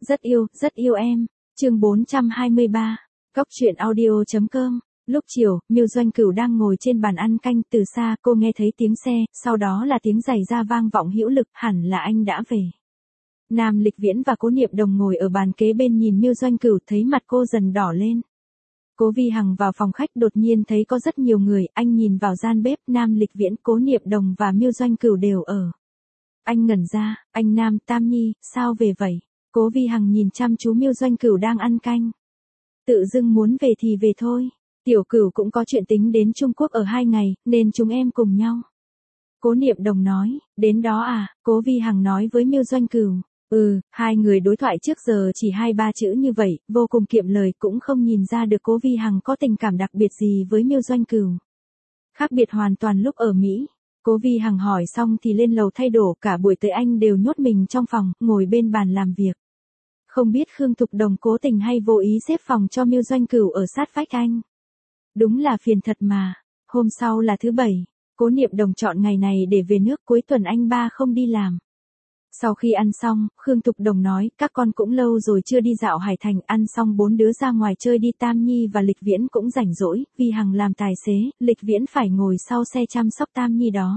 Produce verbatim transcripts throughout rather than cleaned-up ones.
Rất yêu, rất yêu em. Chương bốn trăm hai mươi ba. Cốc truyện audio chấm com. Lúc chiều, Miêu Doanh Cửu đang ngồi trên bàn ăn canh, từ xa cô nghe thấy tiếng xe, sau đó là tiếng giày da vang vọng hữu lực, hẳn là anh đã về. Nam Lịch Viễn và Cố Niệm Đồng ngồi ở bàn kế bên nhìn Miêu Doanh Cửu, thấy mặt cô dần đỏ lên. Cố Vi Hằng vào phòng khách đột nhiên thấy có rất nhiều người, anh nhìn vào gian bếp, Nam Lịch Viễn, Cố Niệm Đồng và Miêu Doanh Cửu đều ở. Anh ngẩn ra, anh Nam, Tam Nhi, sao về vậy? Cố Vi Hằng nhìn chăm chú Miêu Doanh Cửu đang ăn canh. Tự dưng muốn về thì về thôi. Tiểu Cửu cũng có chuyện tính đến Trung Quốc ở hai ngày, nên chúng em cùng nhau. Cố Niệm Đồng nói, đến đó à? Cố Vi Hằng nói với Miêu Doanh Cửu. Ừ, hai người đối thoại trước giờ chỉ hai ba chữ như vậy, vô cùng kiệm lời, cũng không nhìn ra được Cố Vi Hằng có tình cảm đặc biệt gì với Miêu Doanh Cửu. Khác biệt hoàn toàn lúc ở Mỹ. Cố Vi Hằng hỏi xong thì lên lầu thay đồ, cả buổi tới anh đều nhốt mình trong phòng, ngồi bên bàn làm việc. Không biết Khương Thục Đồng cố tình hay vô ý xếp phòng cho Miêu Doanh Cửu ở sát vách anh. Đúng là phiền thật mà. Hôm sau là thứ bảy, Cố Niệm Đồng chọn ngày này để về nước, cuối tuần anh ba không đi làm. Sau khi ăn xong, Khương Thục Đồng nói, các con cũng lâu rồi chưa đi dạo Hải Thành, ăn xong bốn đứa ra ngoài chơi đi. Tam Nhi và Lịch Viễn cũng rảnh rỗi, Vi Hằng làm tài xế, Lịch Viễn phải ngồi sau xe chăm sóc Tam Nhi đó.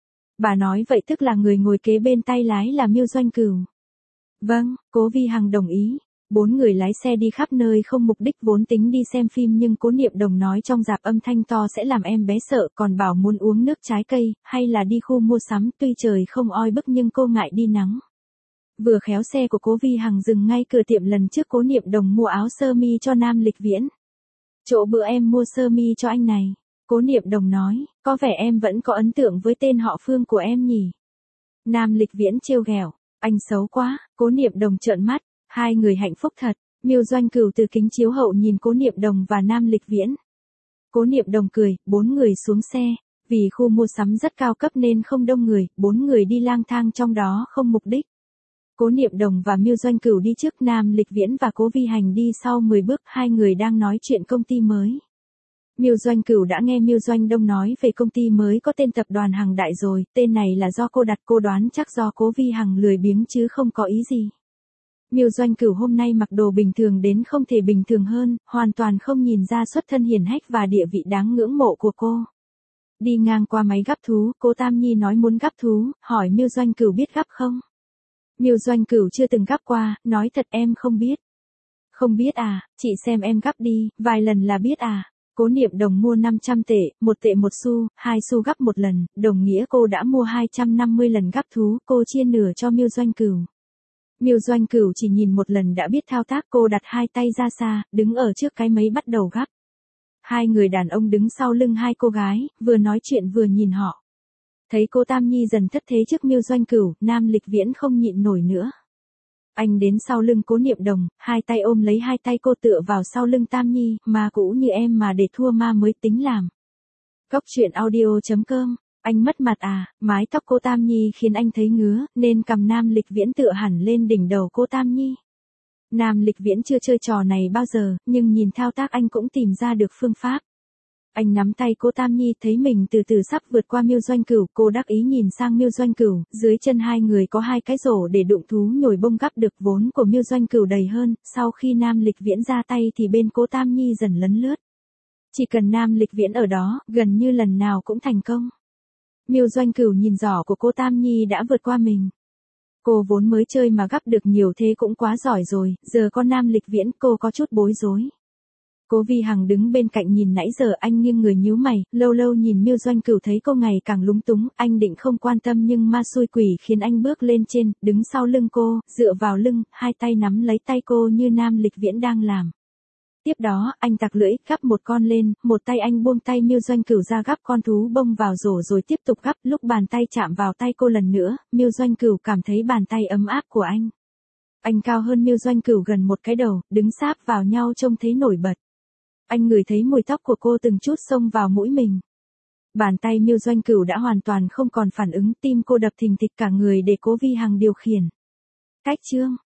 Bà nói vậy tức là người ngồi kế bên tay lái là Miêu Doanh Cửu. Vâng, Cố Vi Hằng đồng ý. Bốn người lái xe đi khắp nơi không mục đích, vốn tính đi xem phim nhưng Cố Niệm Đồng nói trong rạp âm thanh to sẽ làm em bé sợ, còn bảo muốn uống nước trái cây, hay là đi khu mua sắm, tuy trời không oi bức nhưng cô ngại đi nắng. Vừa khéo xe của Cố Vi Hằng dừng ngay cửa tiệm lần trước Cố Niệm Đồng mua áo sơ mi cho Nam Lịch Viễn. Chỗ bữa em mua sơ mi cho anh này. Cố Niệm Đồng nói, có vẻ em vẫn có ấn tượng với tên họ Phương của em nhỉ. Nam Lịch Viễn trêu ghẹo, anh xấu quá. Cố Niệm Đồng trợn mắt. Hai người hạnh phúc thật. Miêu Doanh Cửu từ kính chiếu hậu nhìn Cố Niệm Đồng và Nam Lịch Viễn. Cố Niệm Đồng cười, bốn người xuống xe. Vì khu mua sắm rất cao cấp nên không đông người, bốn người đi lang thang trong đó không mục đích. Cố Niệm Đồng và Miêu Doanh Cửu đi trước, Nam Lịch Viễn và Cố Vi Hành đi sau mười bước, hai người đang nói chuyện công ty mới. Miêu Doanh Cửu đã nghe Miêu Doanh Đông nói về công ty mới có tên Tập đoàn Hằng Đại rồi, tên này là do cô đặt, cô đoán chắc do Cố Vi Hằng lười biếng chứ không có ý gì. Miêu Doanh Cửu hôm nay mặc đồ bình thường đến không thể bình thường hơn, hoàn toàn không nhìn ra xuất thân hiển hách và địa vị đáng ngưỡng mộ của cô. Đi ngang qua máy gắp thú, cô Tam Nhi nói muốn gắp thú, hỏi Miêu Doanh Cửu biết gắp không? Miêu Doanh Cửu chưa từng gắp qua, nói thật em không biết. Không biết à, chị xem em gắp đi, vài lần là biết à. Cố Niệm Đồng mua năm trăm tệ, một tệ một xu, hai xu gắp một lần, đồng nghĩa cô đã mua hai trăm năm mươi lần gắp thú, cô chia nửa cho Miêu Doanh Cửu. Miêu Doanh Cửu chỉ nhìn một lần đã biết thao tác, cô đặt hai tay ra xa, đứng ở trước cái máy bắt đầu gắp. Hai người đàn ông đứng sau lưng hai cô gái, vừa nói chuyện vừa nhìn họ. Thấy cô Tam Nhi dần thất thế trước Miêu Doanh Cửu, Nam Lịch Viễn không nhịn nổi nữa. Anh đến sau lưng Cố Niệm Đồng, hai tay ôm lấy hai tay cô tựa vào sau lưng Tam Nhi, ma cũ như em mà để thua ma mới tính làm. Cốc truyện audio chấm com. Anh mất mặt à? Mái tóc cô Tam Nhi khiến anh thấy ngứa, nên cầm Nam Lịch Viễn tựa hẳn lên đỉnh đầu cô Tam Nhi. Nam Lịch Viễn chưa chơi trò này bao giờ, nhưng nhìn thao tác anh cũng tìm ra được phương pháp. Anh nắm tay cô Tam Nhi, thấy mình từ từ sắp vượt qua Miêu Doanh Cửu, cô đắc ý nhìn sang Miêu Doanh Cửu, dưới chân hai người có hai cái rổ để đụng thú nhồi bông gắp được, vốn của Miêu Doanh Cửu đầy hơn, sau khi Nam Lịch Viễn ra tay thì bên cô Tam Nhi dần lấn lướt. Chỉ cần Nam Lịch Viễn ở đó, gần như lần nào cũng thành công. Miêu Doanh Cửu nhìn giỏ của cô Tam Nhi đã vượt qua mình. Cô vốn mới chơi mà gắp được nhiều thế cũng quá giỏi rồi, giờ có Nam Lịch Viễn cô có chút bối rối. Cố Vi Hằng đứng bên cạnh nhìn nãy giờ, anh nghiêng người nhíu mày, lâu lâu nhìn Miêu Doanh Cửu thấy cô ngày càng lúng túng, anh định không quan tâm nhưng ma xui quỷ khiến anh bước lên trên, đứng sau lưng cô, dựa vào lưng, hai tay nắm lấy tay cô như Nam Lịch Viễn đang làm. Tiếp đó, anh tặc lưỡi, gắp một con lên, một tay anh buông tay Miêu Doanh Cửu ra gắp con thú bông vào rổ rồi tiếp tục gắp, lúc bàn tay chạm vào tay cô lần nữa, Miêu Doanh Cửu cảm thấy bàn tay ấm áp của anh. Anh cao hơn Miêu Doanh Cửu gần một cái đầu, đứng sáp vào nhau trông thấy nổi bật. Anh ngửi thấy mùi tóc của cô từng chút xông vào mũi mình. Bàn tay Miêu Doanh Cửu đã hoàn toàn không còn phản ứng, tim cô đập thình thịch cả người để Cố Vi Hằng điều khiển. Cách chương